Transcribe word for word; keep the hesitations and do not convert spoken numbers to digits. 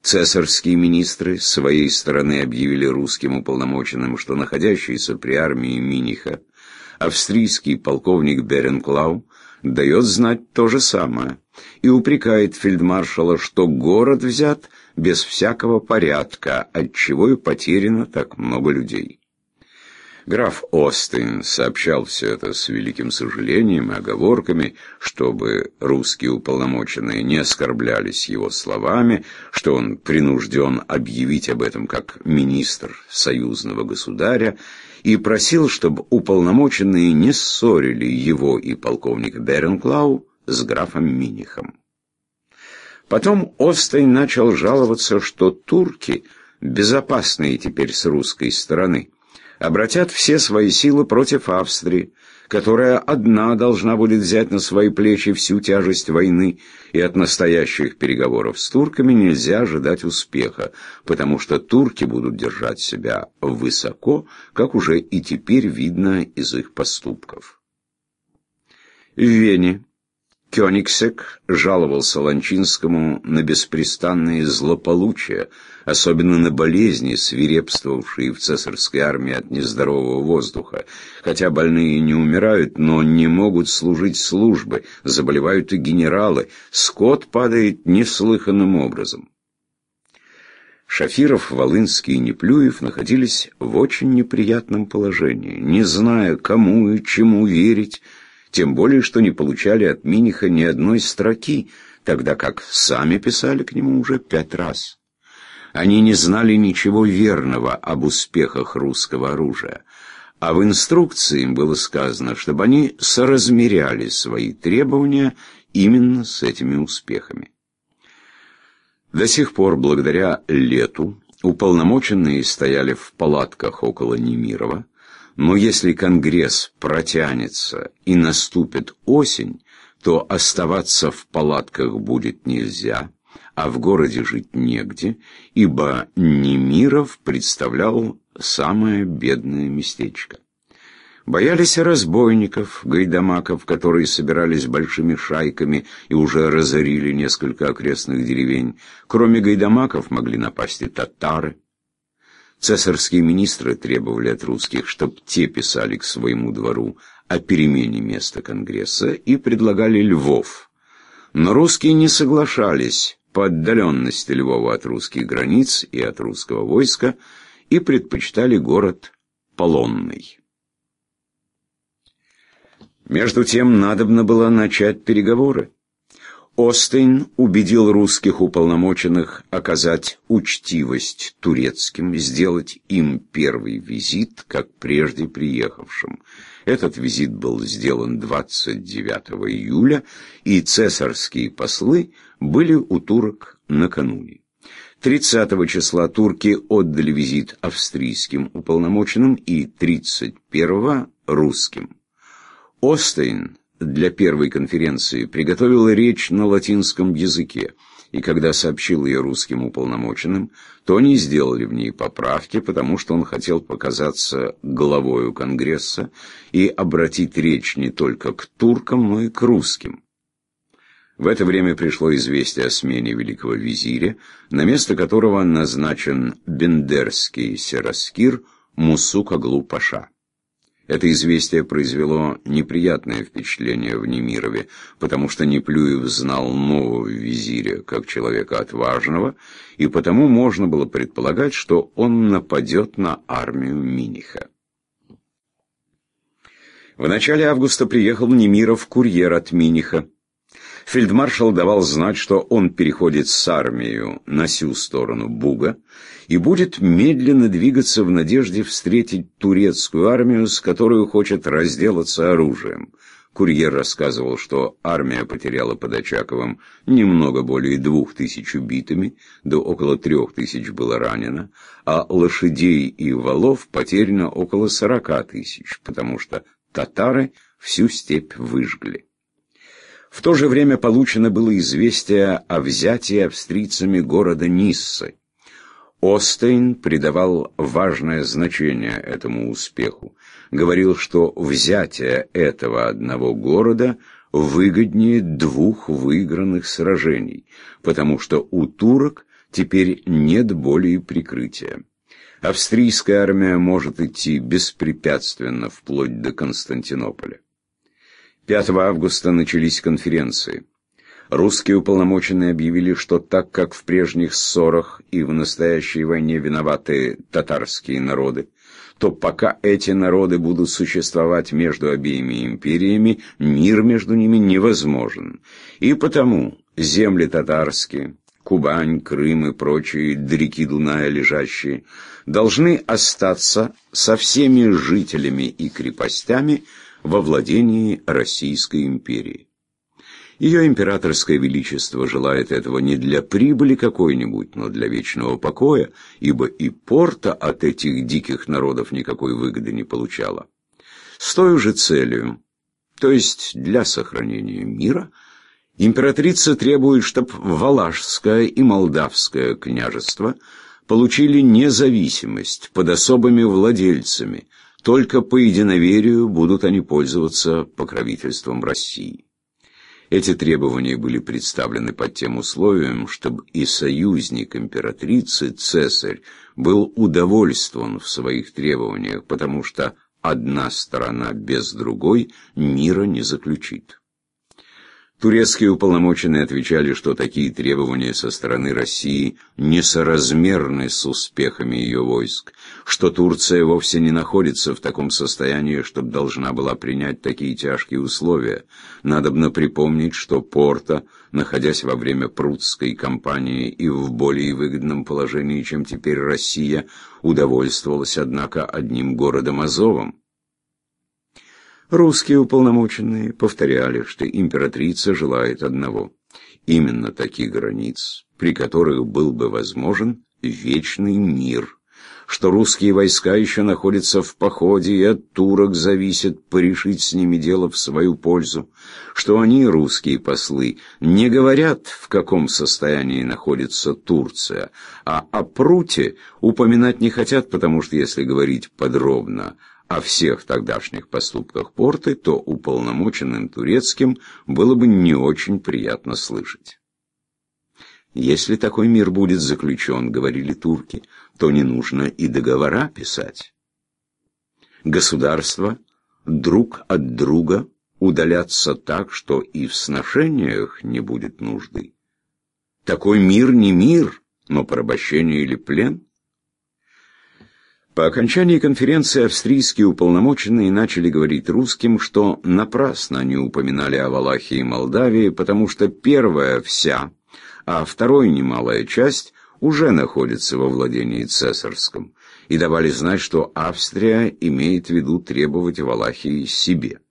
Цесарские министры с своей стороны объявили русским уполномоченным, что находящийся при армии Миниха австрийский полковник Беренклау дает знать то же самое и упрекает фельдмаршала, что город взят без всякого порядка, отчего и потеряно так много людей. Граф Остин сообщал все это с великим сожалением и оговорками, чтобы русские уполномоченные не оскорблялись его словами, что он принужден объявить об этом как министр союзного государя, и просил, чтобы уполномоченные не ссорили его и полковника Беренклау с графом Минихом. Потом Остин начал жаловаться, что турки, безопасные теперь с русской стороны, обратят все свои силы против Австрии, которая одна должна будет взять на свои плечи всю тяжесть войны, и от настоящих переговоров с турками нельзя ожидать успеха, потому что турки будут держать себя высоко, как уже и теперь видно из их поступков. В Вене Кёнигсек жаловался Ланчинскому на беспрестанные злополучия, особенно на болезни, свирепствовавшие в цесарской армии от нездорового воздуха. Хотя больные не умирают, но не могут служить службы, заболевают и генералы, скот падает неслыханным образом. Шафиров, Волынский и Неплюев находились в очень неприятном положении, не зная, кому и чему верить, тем более, что не получали от Миниха ни одной строки, тогда как сами писали к нему уже пять раз. Они не знали ничего верного об успехах русского оружия, а в инструкции им было сказано, чтобы они соразмеряли свои требования именно с этими успехами. До сих пор, благодаря лету, уполномоченные стояли в палатках около Немирова. Но если Конгресс протянется и наступит осень, то оставаться в палатках будет нельзя, а в городе жить негде, ибо Немиров представлял самое бедное местечко. Боялись и разбойников, гайдамаков, которые собирались большими шайками и уже разорили несколько окрестных деревень. Кроме гайдамаков могли напасть и татары. Цесарские министры требовали от русских, чтобы те писали к своему двору о перемене места Конгресса и предлагали Львов. Но русские не соглашались по отдаленности Львова от русских границ и от русского войска и предпочитали город Полонный. Между тем надобно было начать переговоры. Остин убедил русских уполномоченных оказать учтивость турецким, сделать им первый визит, как прежде приехавшим. Этот визит был сделан двадцать девятого июля, и цесарские послы были у турок накануне. тридцатого числа турки отдали визит австрийским уполномоченным и тридцать первого русским. Остин для первой конференции приготовил речь на латинском языке, и когда сообщил ее русским уполномоченным, то они сделали в ней поправки, потому что он хотел показаться главою Конгресса и обратить речь не только к туркам, но и к русским. В это время пришло известие о смене великого визиря, на место которого назначен бендерский сераскир Мусук Аглу Паша. Это известие произвело неприятное впечатление в Немирове, потому что Неплюев знал нового визиря как человека отважного, и потому можно было предполагать, что он нападет на армию Миниха. В начале августа приехал в Немиров курьер от Миниха. Фельдмаршал давал знать, что он переходит с армией на сю сторону Буга и будет медленно двигаться в надежде встретить турецкую армию, с которой хочет разделаться оружием. Курьер рассказывал, что армия потеряла под Очаковым немного более двух тысяч убитыми, да около трех тысяч было ранено, а лошадей и валов потеряно около сорока тысяч, потому что татары всю степь выжгли. В то же время получено было известие о взятии австрийцами города Ниссы. Остин придавал важное значение этому успеху. Говорил, что взятие этого одного города выгоднее двух выигранных сражений, потому что у турок Теперь нет более прикрытия. Австрийская армия может идти беспрепятственно вплоть до Константинополя. пятого августа начались конференции. Русские уполномоченные объявили, что так как в прежних ссорах и в настоящей войне виноваты татарские народы, то пока эти народы будут существовать между обеими империями, мир между ними невозможен. И потому земли татарские, Кубань, Крым и прочие, до реки Дуная лежащие, должны остаться со всеми жителями и крепостями во владении Российской империи. Ее императорское величество желает этого не для прибыли какой-нибудь, но для вечного покоя, ибо и Порта от этих диких народов никакой выгоды не получала. С той же целью, то есть для сохранения мира, императрица требует, чтобы Валашское и Молдавское княжества получили независимость под особыми владельцами, только по единоверию будут они пользоваться покровительством России. Эти требования были представлены под тем условием, чтобы и союзник императрицы, цесарь, был удовольствован в своих требованиях, потому что одна сторона без другой мира не заключит. Турецкие уполномоченные отвечали, что такие требования со стороны России несоразмерны с успехами ее войск, что Турция вовсе не находится в таком состоянии, чтобы должна была принять такие тяжкие условия. Надобно припомнить, что Порта, находясь во время Прутской кампании и в более выгодном положении, чем теперь Россия, удовольствовалась, однако, одним городом Азовом. Русские уполномоченные повторяли, что императрица желает одного – именно таких границ, при которых был бы возможен вечный мир, что русские войска еще находятся в походе, и от турок зависит порешить с ними дело в свою пользу, что они, русские послы, не говорят, в каком состоянии находится Турция, а о Пруте упоминать не хотят, потому что, если говорить подробно о всех тогдашних поступках Порты, то уполномоченным турецким было бы не очень приятно слышать. Если такой мир будет заключен, говорили турки, то не нужно и договора писать. Государства друг от друга удалятся так, что и в сношениях не будет нужды. Такой мир не мир, но порабощение или плен. По окончании конференции австрийские уполномоченные начали говорить русским, что напрасно они упоминали о Валахии и Молдавии, потому что первая вся, а второй немалая часть уже находится во владении цесарском, и давали знать, что Австрия имеет в виду требовать Валахии себе.